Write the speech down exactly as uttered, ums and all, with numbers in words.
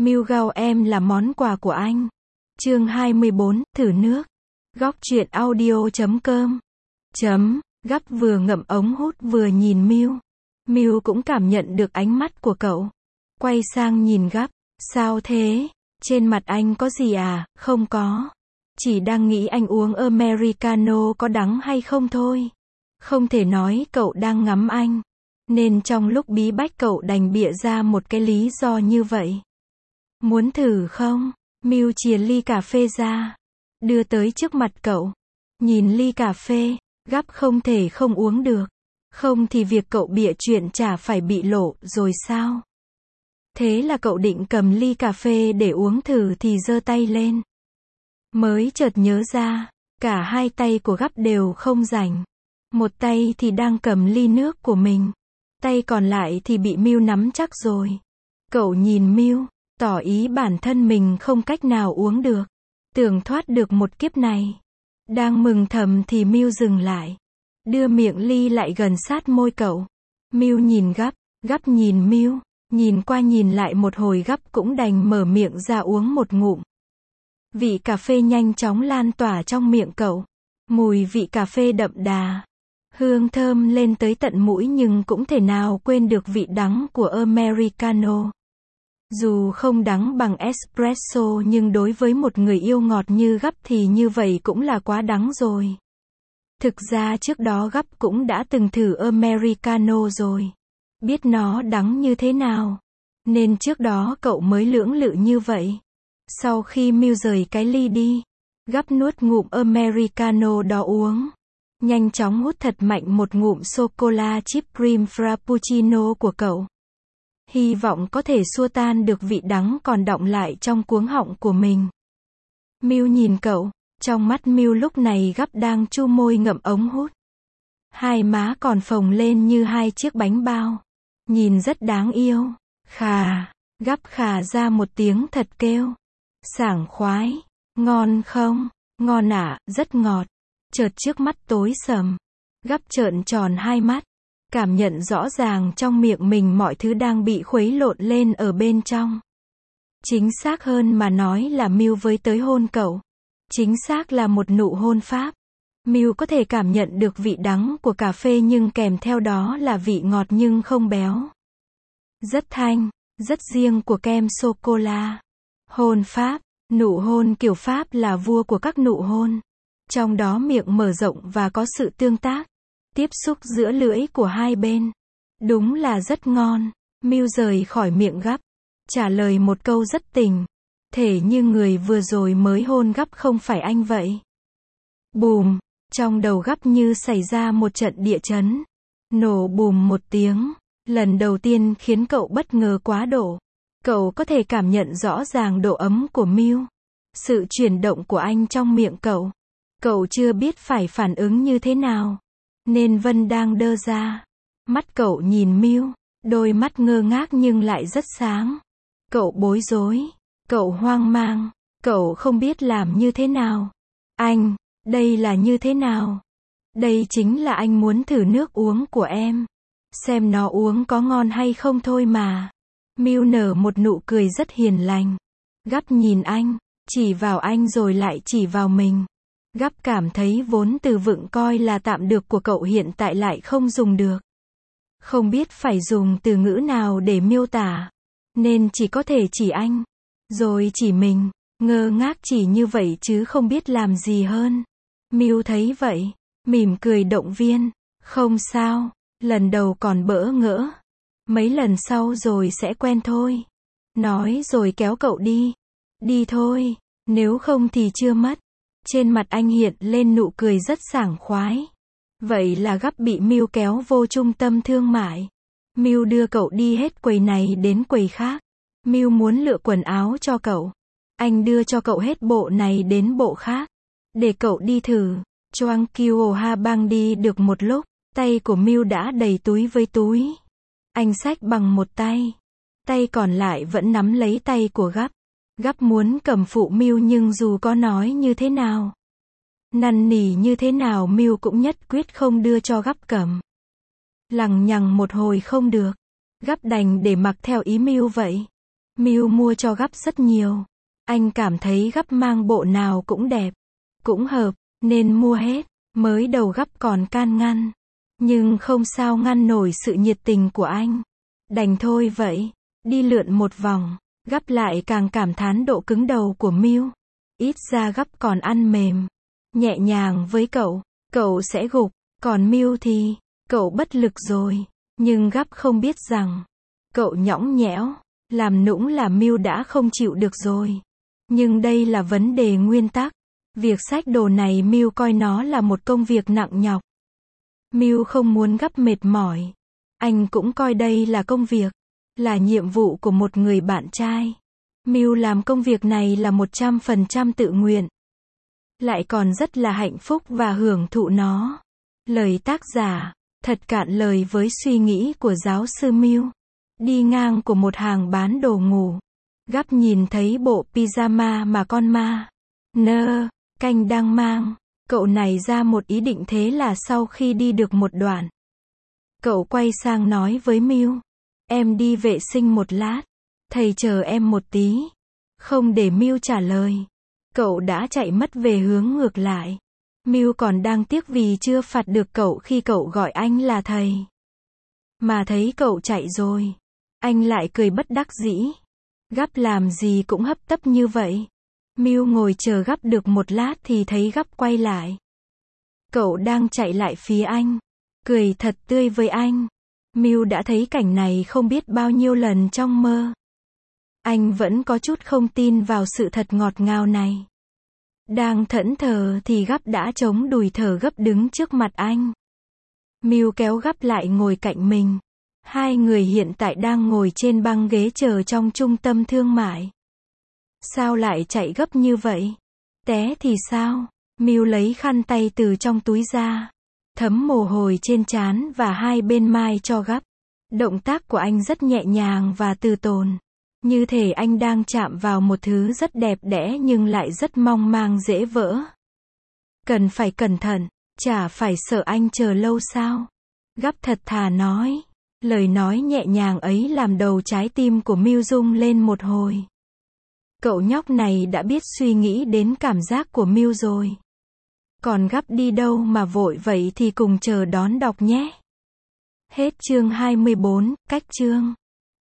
Milgauw em là món quà của anh. Chương hai mươi bốn, thử nước. Góc truyện audio chấm com. Chấm, Gắp vừa ngậm ống hút vừa nhìn Miu. Miu cũng cảm nhận được ánh mắt của cậu. Quay sang nhìn Gắp, sao thế? Trên mặt anh có gì à? Không có. Chỉ đang nghĩ anh uống Americano có đắng hay không thôi. Không thể nói cậu đang ngắm anh. Nên trong lúc bí bách cậu đành bịa ra một cái lý do như vậy. Muốn thử không? Miu chìa ly cà phê ra. Đưa tới trước mặt cậu. Nhìn ly cà phê, Gắp không thể không uống được. Không thì việc cậu bịa chuyện chả phải bị lộ rồi sao? Thế là cậu định cầm ly cà phê để uống thử thì giơ tay lên. Mới chợt nhớ ra, cả hai tay của Gắp đều không rảnh. Một tay thì đang cầm ly nước của mình. Tay còn lại thì bị Miu nắm chắc rồi. Cậu nhìn Miu, tỏ ý bản thân mình không cách nào uống được. Tưởng thoát được một kiếp này. Đang mừng thầm thì Miu dừng lại. Đưa miệng ly lại gần sát môi cậu. Miu nhìn Gắp, Gắp nhìn Miu. Nhìn qua nhìn lại một hồi Gắp cũng đành mở miệng ra uống một ngụm. Vị cà phê nhanh chóng lan tỏa trong miệng cậu. Mùi vị cà phê đậm đà. Hương thơm lên tới tận mũi nhưng cũng thể nào quên được vị đắng của Americano. Dù không đắng bằng espresso nhưng đối với một người yêu ngọt như Gắp thì như vậy cũng là quá đắng rồi. Thực ra trước đó Gắp cũng đã từng thử Americano rồi. Biết nó đắng như thế nào. Nên trước đó cậu mới lưỡng lự như vậy. Sau khi Miu rời cái ly đi, Gắp nuốt ngụm Americano đó uống. Nhanh chóng hút thật mạnh một ngụm sô-cô-la chip cream frappuccino của cậu. Hy vọng có thể xua tan được vị đắng còn đọng lại trong cuống họng của mình. Miu nhìn cậu, trong mắt Miu lúc này Gắp đang chu môi ngậm ống hút. Hai má còn phồng lên như hai chiếc bánh bao. Nhìn rất đáng yêu. Khà, Gắp khà ra một tiếng thật kêu. Sảng khoái. Ngon không? Ngon ạ, à, rất ngọt. Chợt trước mắt tối sầm. Gắp trợn tròn hai mắt. Cảm nhận rõ ràng trong miệng mình mọi thứ đang bị khuấy lộn lên ở bên trong. Chính xác hơn mà nói là Miu với tới hôn cậu. Chính xác là một nụ hôn pháp. Miu có thể cảm nhận được vị đắng của cà phê nhưng kèm theo đó là vị ngọt nhưng không béo. Rất thanh, rất riêng của kem sô-cô-la. Hôn pháp, nụ hôn kiểu Pháp là vua của các nụ hôn. Trong đó miệng mở rộng và có sự tương tác. Tiếp xúc giữa lưỡi của hai bên. Đúng là rất ngon. Miu rời khỏi miệng Gắp. Trả lời một câu rất tình. Thể như người vừa rồi mới hôn Gắp không phải anh vậy. Bùm. Trong đầu Gắp như xảy ra một trận địa chấn. Nổ bùm một tiếng. Lần đầu tiên khiến cậu bất ngờ quá độ. Cậu có thể cảm nhận rõ ràng độ ấm của Miu. Sự chuyển động của anh trong miệng cậu. Cậu chưa biết phải phản ứng như thế nào. Nên Vân đang đơ ra. Mắt cậu nhìn Miu. Đôi mắt ngơ ngác nhưng lại rất sáng. Cậu bối rối. Cậu hoang mang. Cậu không biết làm như thế nào. Anh, đây là như thế nào? Đây chính là anh muốn thử nước uống của em. Xem nó uống có ngon hay không thôi mà. Miu nở một nụ cười rất hiền lành. Gắp nhìn anh, chỉ vào anh rồi lại chỉ vào mình. Gắp cảm thấy vốn từ vựng coi là tạm được của cậu hiện tại lại không dùng được. Không biết phải dùng từ ngữ nào để miêu tả. Nên chỉ có thể chỉ anh. Rồi chỉ mình. Ngơ ngác chỉ như vậy chứ không biết làm gì hơn. Miu thấy vậy. Mỉm cười động viên. Không sao. Lần đầu còn bỡ ngỡ. Mấy lần sau rồi sẽ quen thôi. Nói rồi kéo cậu đi. Đi thôi. Nếu không thì chưa mất. Trên mặt anh hiện lên nụ cười rất sảng khoái. Vậy là Gắp bị Miu kéo vô trung tâm thương mại. Miu đưa cậu đi hết quầy này đến quầy khác. Miu muốn lựa quần áo cho cậu. Anh đưa cho cậu hết bộ này đến bộ khác. Để cậu đi thử. Choang Kyo Ha Bang đi được một lúc. Tay của Miu đã đầy túi với túi. Anh xách bằng một tay. Tay còn lại vẫn nắm lấy tay của Gắp. Gắp muốn cầm phụ Miu nhưng dù có nói như thế nào, năn nỉ như thế nào Miu cũng nhất quyết không đưa cho Gắp cầm. Lằng nhằng một hồi không được. Gắp đành để mặc theo ý Miu vậy. Miu mua cho gắp rất nhiều. Anh cảm thấy gắp mang bộ nào cũng đẹp, cũng hợp, nên mua hết. Mới đầu gắp còn can ngăn, nhưng không sao ngăn nổi sự nhiệt tình của anh. Đành thôi vậy. Đi lượn một vòng, gắp lại càng cảm thán độ cứng đầu của Miu. Ít ra gắp còn ăn mềm, nhẹ nhàng với cậu, cậu sẽ gục, còn Miu thì, cậu bất lực rồi. Nhưng gắp không biết rằng, cậu nhõng nhẽo, làm nũng là Miu đã không chịu được rồi. Nhưng đây là vấn đề nguyên tắc. Việc xách đồ này Miu coi nó là một công việc nặng nhọc. Miu không muốn gắp mệt mỏi. Anh cũng coi đây là công việc, là nhiệm vụ của một người bạn trai. Miu làm công việc này là một trăm phần trăm tự nguyện. Lại còn rất là hạnh phúc và hưởng thụ nó. Lời tác giả, thật cạn lời với suy nghĩ của giáo sư Miu. Đi ngang của một hàng bán đồ ngủ. Gắp nhìn thấy bộ pyjama mà con ma nơ canh đang mang. Cậu này ra một ý định, thế là sau khi đi được một đoạn, cậu quay sang nói với Miu, em đi vệ sinh một lát, thầy chờ em một tí. Không để Miu trả lời, cậu đã chạy mất về hướng ngược lại. Miu còn đang tiếc vì chưa phạt được cậu khi cậu gọi anh là thầy. Mà thấy cậu chạy rồi, anh lại cười bất đắc dĩ. Gắp làm gì cũng hấp tấp như vậy. Miu ngồi chờ gắp được một lát thì thấy gắp quay lại. Cậu đang chạy lại phía anh, cười thật tươi với anh. Miu đã thấy cảnh này không biết bao nhiêu lần trong mơ. Anh vẫn có chút không tin vào sự thật ngọt ngào này. Đang thẫn thờ thì gắp đã chống đùi thở gấp đứng trước mặt anh. Miu kéo gắp lại ngồi cạnh mình. Hai người hiện tại đang ngồi trên băng ghế chờ trong trung tâm thương mại. Sao lại chạy gấp như vậy? Té thì sao? Miu lấy khăn tay từ trong túi ra, thấm mồ hôi trên trán và hai bên mai cho gắp. Động tác của anh rất nhẹ nhàng và từ tốn. Như thể anh đang chạm vào một thứ rất đẹp đẽ nhưng lại rất mong mang dễ vỡ. Cần phải cẩn thận, chả phải sợ anh chờ lâu sao? Gắp thật thà nói. Lời nói nhẹ nhàng ấy làm đầu trái tim của Miu rung lên một hồi. Cậu nhóc này đã biết suy nghĩ đến cảm giác của Miu rồi. Còn gắp đi đâu mà vội vậy thì cùng chờ đón đọc nhé. Hết chương hai mươi bốn, cách chương.